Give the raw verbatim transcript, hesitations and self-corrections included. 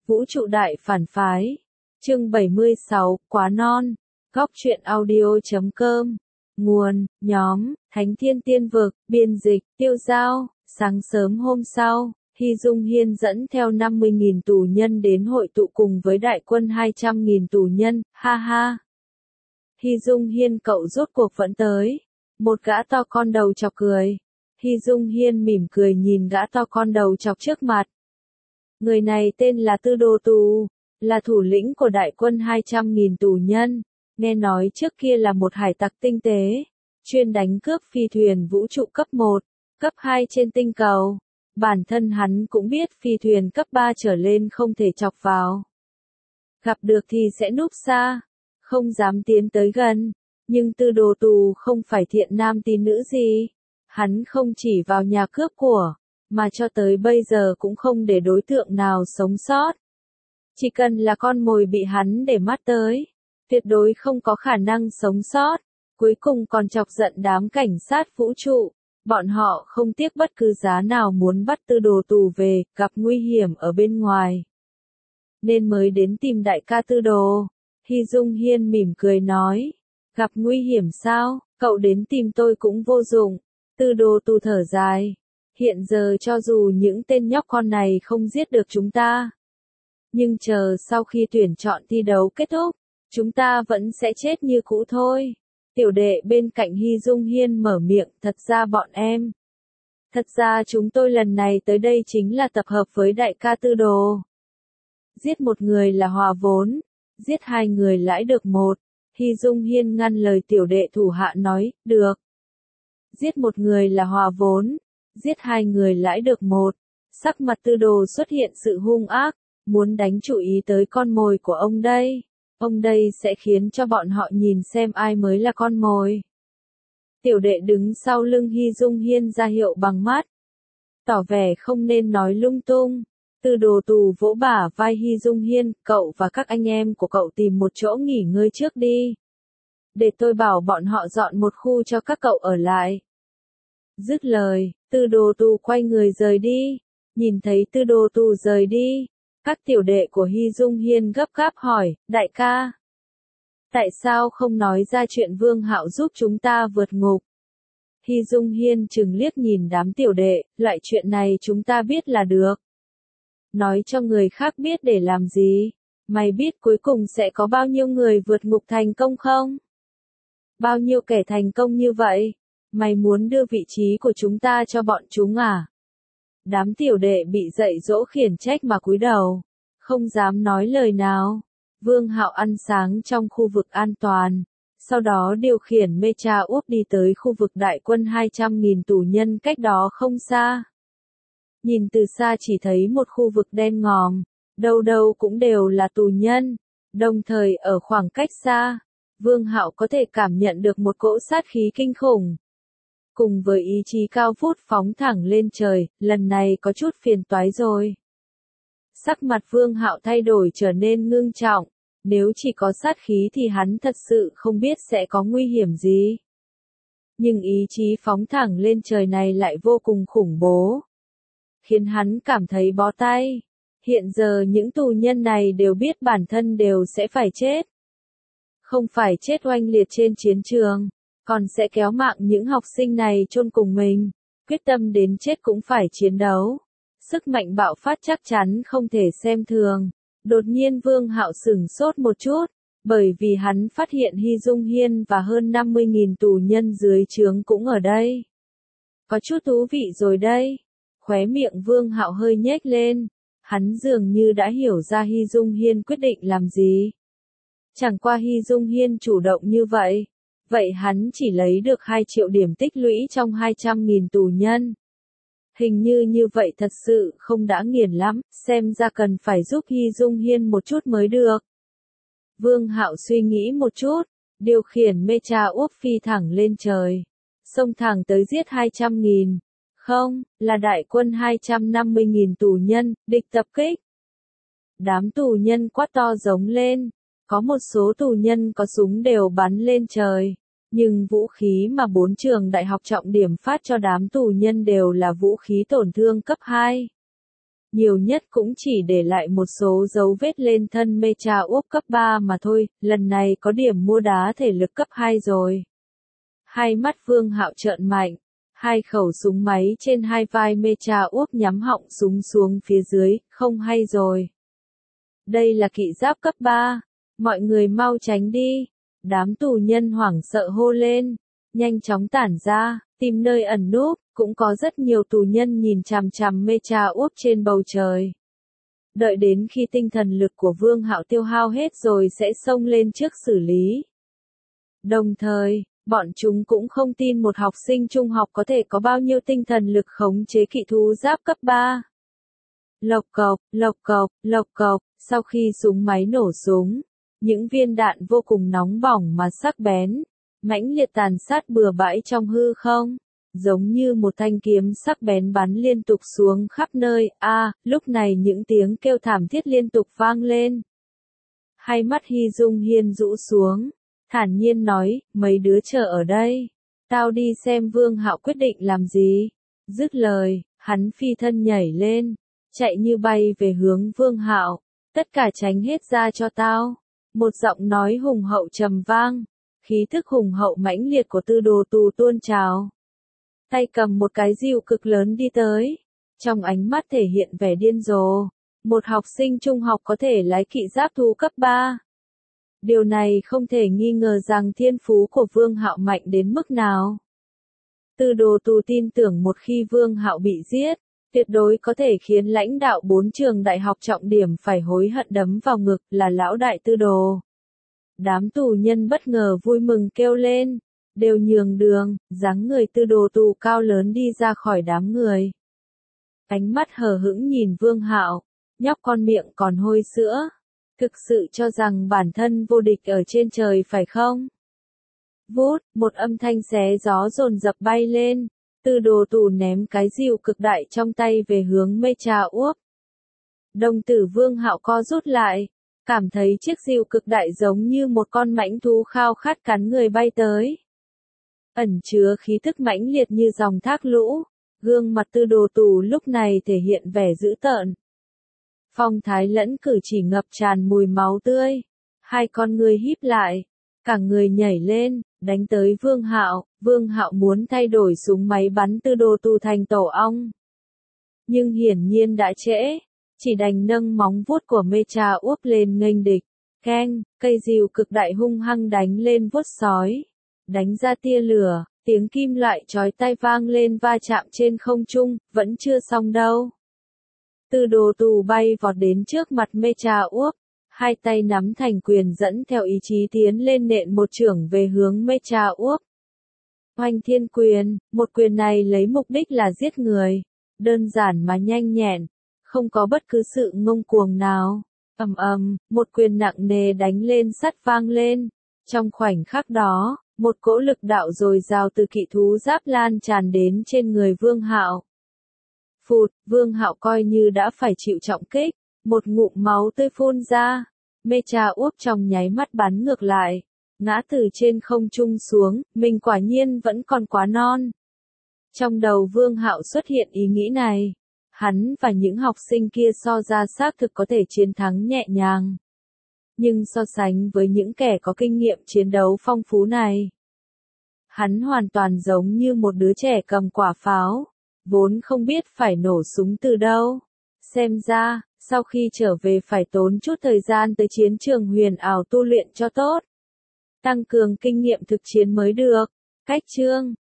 Vũ trụ đại phản phái. Chương bảy mươi sáu, quá non. Góc truyện audio chấm com. Nguồn, nhóm, Thánh Thiên Tiên Vực, biên dịch, Tiêu Giao. Sáng sớm hôm sau, Hy Dung Hiên dẫn theo năm mươi nghìn tù nhân đến hội tụ cùng với đại quân hai trăm nghìn tù nhân, ha ha. Hy Dung Hiên cậu rốt cuộc vẫn tới. Một gã to con đầu chọc cười. Hy Dung Hiên mỉm cười nhìn gã to con đầu chọc trước mặt. Người này tên là Tư Đồ Tù, là thủ lĩnh của đại quân hai trăm nghìn tù nhân, nghe nói trước kia là một hải tặc tinh tế, chuyên đánh cướp phi thuyền vũ trụ cấp một, cấp hai trên tinh cầu. Bản thân hắn cũng biết phi thuyền cấp ba trở lên không thể chọc vào. Gặp được thì sẽ núp xa, không dám tiến tới gần, nhưng Tư Đồ Tù không phải thiện nam tín nữ gì. Hắn không chỉ vào nhà cướp của, mà cho tới bây giờ cũng không để đối tượng nào sống sót. Chỉ cần là con mồi bị hắn để mắt tới, tuyệt đối không có khả năng sống sót. Cuối cùng còn chọc giận đám cảnh sát vũ trụ, bọn họ không tiếc bất cứ giá nào muốn bắt Tư Đồ Tù về, gặp nguy hiểm ở bên ngoài. Nên mới đến tìm đại ca Tư Đồ. Hy Dung Hiên mỉm cười nói, gặp nguy hiểm sao, cậu đến tìm tôi cũng vô dụng. Tư Đồ Tù thở dài, hiện giờ cho dù những tên nhóc con này không giết được chúng ta, nhưng chờ sau khi tuyển chọn thi đấu kết thúc, chúng ta vẫn sẽ chết như cũ thôi. Tiểu đệ bên cạnh Hy Dung Hiên mở miệng, thật ra bọn em. Thật ra chúng tôi lần này tới đây chính là tập hợp với đại ca Tư Đồ. Giết một người là hòa vốn, giết hai người lãi được một. Hy Dung Hiên ngăn lời tiểu đệ thủ hạ nói, được. Giết một người là hòa vốn, giết hai người lãi được một. Sắc mặt Tư Đồ xuất hiện sự hung ác, muốn đánh chủ ý tới con mồi của ông đây. Ông đây sẽ khiến cho bọn họ nhìn xem ai mới là con mồi. Tiểu đệ đứng sau lưng Hy Dung Hiên ra hiệu bằng mắt, tỏ vẻ không nên nói lung tung. Tư Đồ Tù vỗ bả vai Hy Dung Hiên, cậu và các anh em của cậu tìm một chỗ nghỉ ngơi trước đi. Để tôi bảo bọn họ dọn một khu cho các cậu ở lại. Dứt lời, Tư Đồ Tù quay người rời đi. Nhìn thấy Tư Đồ Tù rời đi, các tiểu đệ của Hy Dung Hiên gấp gáp hỏi, đại ca, tại sao không nói ra chuyện Vương Hạo giúp chúng ta vượt ngục? Hy Dung Hiên chừng liếc nhìn đám tiểu đệ, loại chuyện này chúng ta biết là được. Nói cho người khác biết để làm gì? Mày biết cuối cùng sẽ có bao nhiêu người vượt ngục thành công không? Bao nhiêu kẻ thành công như vậy? Mày muốn đưa vị trí của chúng ta cho bọn chúng à? Đám tiểu đệ bị dạy dỗ khiển trách mà cúi đầu, không dám nói lời nào. Vương Hạo ăn sáng trong khu vực an toàn, sau đó điều khiển Mecha úp đi tới khu vực đại quân hai trăm nghìn tù nhân cách đó không xa. Nhìn từ xa chỉ thấy một khu vực đen ngòm, đâu đâu cũng đều là tù nhân, đồng thời ở khoảng cách xa, Vương Hạo có thể cảm nhận được một cỗ sát khí kinh khủng. Cùng với ý chí cao vút phóng thẳng lên trời, lần này có chút phiền toái rồi. Sắc mặt Vương Hạo thay đổi trở nên ngưng trọng, nếu chỉ có sát khí thì hắn thật sự không biết sẽ có nguy hiểm gì. Nhưng ý chí phóng thẳng lên trời này lại vô cùng khủng bố, khiến hắn cảm thấy bó tay. Hiện giờ những tù nhân này đều biết bản thân đều sẽ phải chết. Không phải chết oanh liệt trên chiến trường, còn sẽ kéo mạng những học sinh này chôn cùng mình, quyết tâm đến chết cũng phải chiến đấu. Sức mạnh bạo phát chắc chắn không thể xem thường. Đột nhiên Vương Hạo sửng sốt một chút, bởi vì hắn phát hiện Hy Dung Hiên và hơn năm mươi nghìn tù nhân dưới trướng cũng ở đây. Có chút thú vị rồi đây. Khóe miệng Vương Hạo hơi nhếch lên, hắn dường như đã hiểu ra Hy Dung Hiên quyết định làm gì. Chẳng qua Hy Dung Hiên chủ động như vậy, vậy hắn chỉ lấy được hai triệu điểm tích lũy trong hai trăm nghìn tù nhân. Hình như như vậy thật sự không đã nghiền lắm, xem ra cần phải giúp Hy Dung Hiên một chút mới được. Vương Hạo suy nghĩ một chút, điều khiển Mecha úp phi thẳng lên trời, xông thẳng tới giết hai trăm nghìn. Không, là đại quân hai trăm năm mươi nghìn tù nhân, địch tập kích. Đám tù nhân quát to giống lên, có một số tù nhân có súng đều bắn lên trời. Nhưng vũ khí mà bốn trường đại học trọng điểm phát cho đám tù nhân đều là vũ khí tổn thương cấp hai. nhiều nhất cũng chỉ để lại một số dấu vết lên thân Mecha Úp cấp ba mà thôi, lần này có điểm mua đá thể lực cấp hai rồi. Hai mắt Vương Hạo trợn mạnh, hai khẩu súng máy trên hai vai Mecha Úp nhắm họng súng xuống phía dưới, không hay rồi. Đây là kỵ giáp cấp ba, mọi người mau tránh đi. Đám tù nhân hoảng sợ hô lên, nhanh chóng tản ra, tìm nơi ẩn núp, cũng có rất nhiều tù nhân nhìn chằm chằm Mecha Úp trên bầu trời. Đợi đến khi tinh thần lực của Vương Hạo tiêu hao hết rồi sẽ xông lên trước xử lý. Đồng thời, bọn chúng cũng không tin một học sinh trung học có thể có bao nhiêu tinh thần lực khống chế kỵ thú giáp cấp ba. Lộc cộc, lộc cộc, lộc cộc, sau khi súng máy nổ súng, những viên đạn vô cùng nóng bỏng mà sắc bén, mãnh liệt tàn sát bừa bãi trong hư không, giống như một thanh kiếm sắc bén bắn liên tục xuống khắp nơi. A, à, lúc này những tiếng kêu thảm thiết liên tục vang lên. Hai mắt Hy Dung Hiên rũ xuống, thản nhiên nói, mấy đứa chờ ở đây, tao đi xem Vương Hạo quyết định làm gì. Dứt lời, hắn phi thân nhảy lên, chạy như bay về hướng Vương Hạo, tất cả tránh hết ra cho tao. Một giọng nói hùng hậu trầm vang, khí thức hùng hậu mãnh liệt của tư đồ tù tuôn trào. Tay cầm một cái rìu cực lớn đi tới, trong ánh mắt thể hiện vẻ điên rồ. Một học sinh trung học có thể lái kỵ giáp thú cấp ba. Điều này không thể nghi ngờ rằng thiên phú của Vương Hạo mạnh đến mức nào. Tư đồ tù tin tưởng một khi Vương Hạo bị giết, tuyệt đối có thể khiến lãnh đạo bốn trường đại học trọng điểm phải hối hận đấm vào ngực là lão đại tư đồ. Đám tù nhân bất ngờ vui mừng kêu lên, đều nhường đường, dáng người tư đồ tù cao lớn đi ra khỏi đám người. Ánh mắt hờ hững nhìn Vương Hạo, nhóc con miệng còn hôi sữa. Thực sự cho rằng bản thân vô địch ở trên trời phải không? Vút, một âm thanh xé gió dồn dập bay lên. Tư đồ tù ném cái rìu cực đại trong tay về hướng Mecha Úp. Đồng tử Vương Hạo co rút lại, cảm thấy chiếc rìu cực đại giống như một con mãnh thú khao khát cắn người bay tới. Ẩn chứa khí thức mãnh liệt như dòng thác lũ, gương mặt tư đồ tù lúc này thể hiện vẻ dữ tợn. Phong thái lẫn cử chỉ ngập tràn mùi máu tươi, hai con người híp lại, cả người nhảy lên, đánh tới Vương Hạo. Vương Hạo muốn thay đổi súng máy bắn tư đồ tù thành tổ ong. Nhưng hiển nhiên đã trễ, chỉ đành nâng móng vuốt của Mecha Úp lên nghênh địch. Keng, cây rìu cực đại hung hăng đánh lên vuốt sói, đánh ra tia lửa, tiếng kim loại chói tai vang lên va chạm trên không trung, vẫn chưa xong đâu. Tư đồ tù bay vọt đến trước mặt Mecha Úp, hai tay nắm thành quyền dẫn theo ý chí tiến lên nện một chưởng về hướng Mecha Úp. Oanh thiên quyền, một quyền này lấy mục đích là giết người, đơn giản mà nhanh nhẹn, không có bất cứ sự ngông cuồng nào. Ầm ầm, một quyền nặng nề đánh lên sắt vang lên. Trong khoảnh khắc đó, một cỗ lực đạo dồi dào từ kỵ thú giáp lan tràn đến trên người Vương Hạo. Phụt, Vương Hạo coi như đã phải chịu trọng kích, một ngụm máu tươi phun ra. Mecha Úp trong nháy mắt bắn ngược lại, ngã từ trên không trung xuống, mình quả nhiên vẫn còn quá non. Trong đầu Vương Hạo xuất hiện ý nghĩ này, hắn và những học sinh kia so ra xác thực có thể chiến thắng nhẹ nhàng. Nhưng so sánh với những kẻ có kinh nghiệm chiến đấu phong phú này, hắn hoàn toàn giống như một đứa trẻ cầm quả pháo, vốn không biết phải nổ súng từ đâu. Xem ra, sau khi trở về phải tốn chút thời gian tới chiến trường huyền ảo tu luyện cho tốt. Tăng cường kinh nghiệm thực chiến mới được. Cách chương